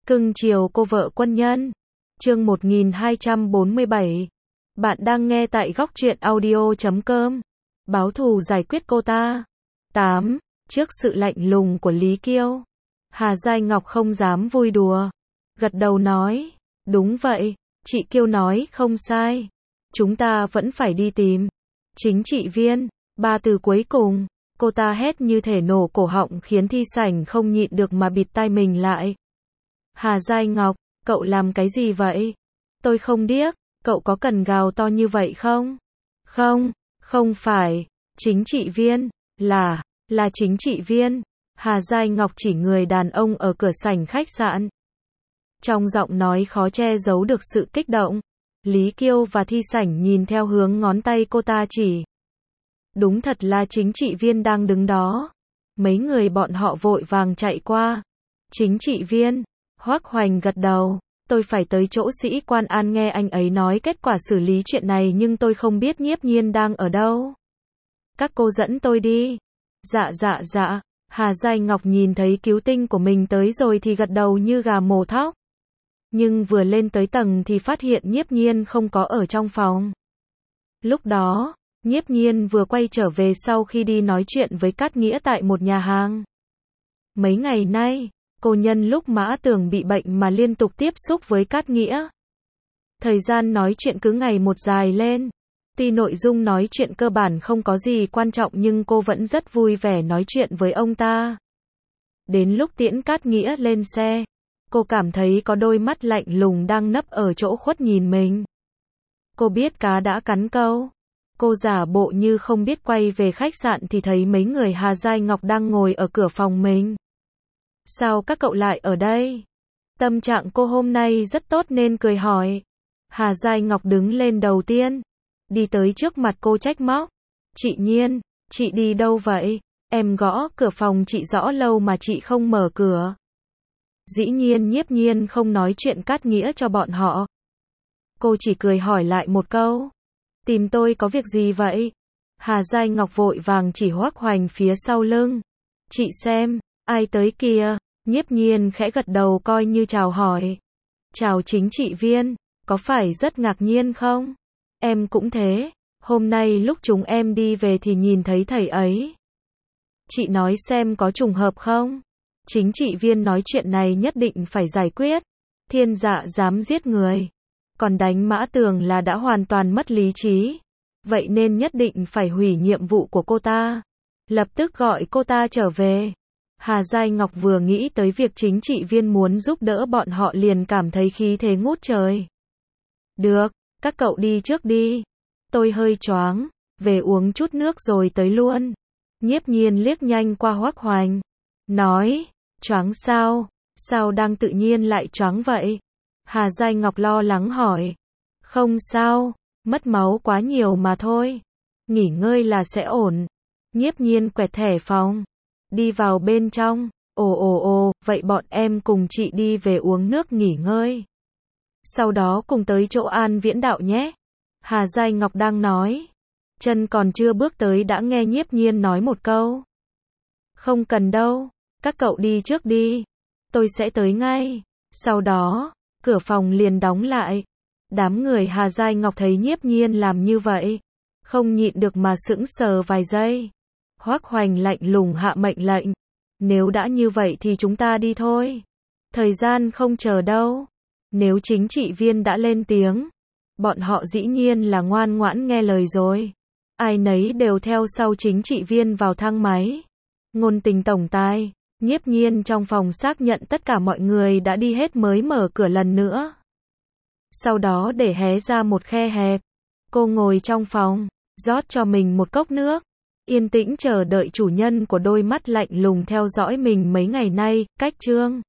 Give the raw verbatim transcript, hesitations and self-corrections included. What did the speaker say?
Cưng chiều cô vợ quân nhân. Chương một nghìn hai trăm bốn mươi bảy. Bạn đang nghe tại góc truyện audio chấm com. Báo thù giải quyết cô ta. tám. Trước sự lạnh lùng của Lý Kiêu, Hà Giai Ngọc không dám vui đùa. Gật đầu nói, đúng vậy, chị Kiêu nói không sai. Chúng ta vẫn phải đi tìm chính trị viên. Ba từ cuối cùng, cô ta hét như thể nổ cổ họng khiến Thi Sảnh không nhịn được mà bịt tai mình lại. Hà Giai Ngọc, cậu làm cái gì vậy? Tôi không điếc, cậu có cần gào to như vậy không? Không, không phải, chính trị viên, là, là chính trị viên. Hà Giai Ngọc chỉ người đàn ông ở cửa sảnh khách sạn. Trong giọng nói khó che giấu được sự kích động. Lý Kiêu và Thi Sảnh nhìn theo hướng ngón tay cô ta chỉ. Đúng thật là chính trị viên đang đứng đó. Mấy người bọn họ vội vàng chạy qua. Chính trị viên. Hoắc Hoành gật đầu, tôi phải tới chỗ sĩ quan An nghe anh ấy nói kết quả xử lý chuyện này nhưng tôi không biết Nhiếp Nhiên đang ở đâu. Các cô dẫn tôi đi. Dạ dạ dạ, Hà Giai Ngọc nhìn thấy cứu tinh của mình tới rồi thì gật đầu như gà mổ thóc. Nhưng vừa lên tới tầng thì phát hiện Nhiếp Nhiên không có ở trong phòng. Lúc đó, Nhiếp Nhiên vừa quay trở về sau khi đi nói chuyện với Cát Nghĩa tại một nhà hàng. Mấy ngày nay, cô nhân lúc Mã Tường bị bệnh mà liên tục tiếp xúc với Cát Nghĩa. Thời gian nói chuyện cứ ngày một dài lên. Tuy nội dung nói chuyện cơ bản không có gì quan trọng nhưng cô vẫn rất vui vẻ nói chuyện với ông ta. Đến lúc tiễn Cát Nghĩa lên xe, cô cảm thấy có đôi mắt lạnh lùng đang nấp ở chỗ khuất nhìn mình. Cô biết cá đã cắn câu. Cô giả bộ như không biết quay về khách sạn thì thấy mấy người Hà Giai Ngọc đang ngồi ở cửa phòng mình. Sao các cậu lại ở đây? Tâm trạng cô hôm nay rất tốt nên cười hỏi. Hà Giai Ngọc đứng lên đầu tiên, đi tới trước mặt cô trách móc. Chị Nhiên, chị đi đâu vậy? Em gõ cửa phòng chị rõ lâu mà chị không mở cửa. Dĩ nhiên Nhiếp Nhiên không nói chuyện Cát Nghĩa cho bọn họ. Cô chỉ cười hỏi lại một câu. Tìm tôi có việc gì vậy? Hà Giai Ngọc vội vàng chỉ Hoắc Hoành phía sau lưng. Chị xem, ai tới kìa? Nhiếp Nhiên khẽ gật đầu coi như chào hỏi. Chào chính trị viên, có phải rất ngạc nhiên không? Em cũng thế, hôm nay lúc chúng em đi về thì nhìn thấy thầy ấy. Chị nói xem có trùng hợp không? Chính trị viên nói chuyện này nhất định phải giải quyết. Thiên Dạ dám giết người, còn đánh Mã Tường là đã hoàn toàn mất lý trí. Vậy nên nhất định phải hủy nhiệm vụ của cô ta. Lập tức gọi cô ta trở về. Hà Giai Ngọc vừa nghĩ tới việc chính trị viên muốn giúp đỡ bọn họ liền cảm thấy khí thế ngút trời. Được, các cậu đi trước đi. Tôi hơi choáng, về uống chút nước rồi tới luôn. Nhiếp Nhiên liếc nhanh qua Hoắc Hoành. Nói, choáng sao? Sao đang tự nhiên lại choáng vậy? Hà Giai Ngọc lo lắng hỏi. Không sao, mất máu quá nhiều mà thôi. Nghỉ ngơi là sẽ ổn. Nhiếp Nhiên quẹt thẻ phòng. Đi vào bên trong. Ồ ồ ồ, vậy bọn em cùng chị đi về uống nước nghỉ ngơi. Sau đó cùng tới chỗ An Viễn Đạo nhé. Hà Giai Ngọc đang nói. Chân còn chưa bước tới đã nghe Nhiếp Nhiên nói một câu. Không cần đâu, các cậu đi trước đi. Tôi sẽ tới ngay. Sau đó, cửa phòng liền đóng lại. Đám người Hà Giai Ngọc thấy Nhiếp Nhiên làm như vậy, không nhịn được mà sững sờ vài giây. Hoắc Hoành lạnh lùng hạ mệnh lệnh. Nếu đã như vậy thì chúng ta đi thôi. Thời gian không chờ đâu. Nếu chính trị viên đã lên tiếng, bọn họ dĩ nhiên là ngoan ngoãn nghe lời rồi. Ai nấy đều theo sau chính trị viên vào thang máy. Ngôn tình tổng tài, Nhiếp Nhiên trong phòng xác nhận tất cả mọi người đã đi hết mới mở cửa lần nữa. Sau đó để hé ra một khe hẹp. Cô ngồi trong phòng, rót cho mình một cốc nước. Yên tĩnh chờ đợi chủ nhân của đôi mắt lạnh lùng theo dõi mình mấy ngày nay, Cách Trương.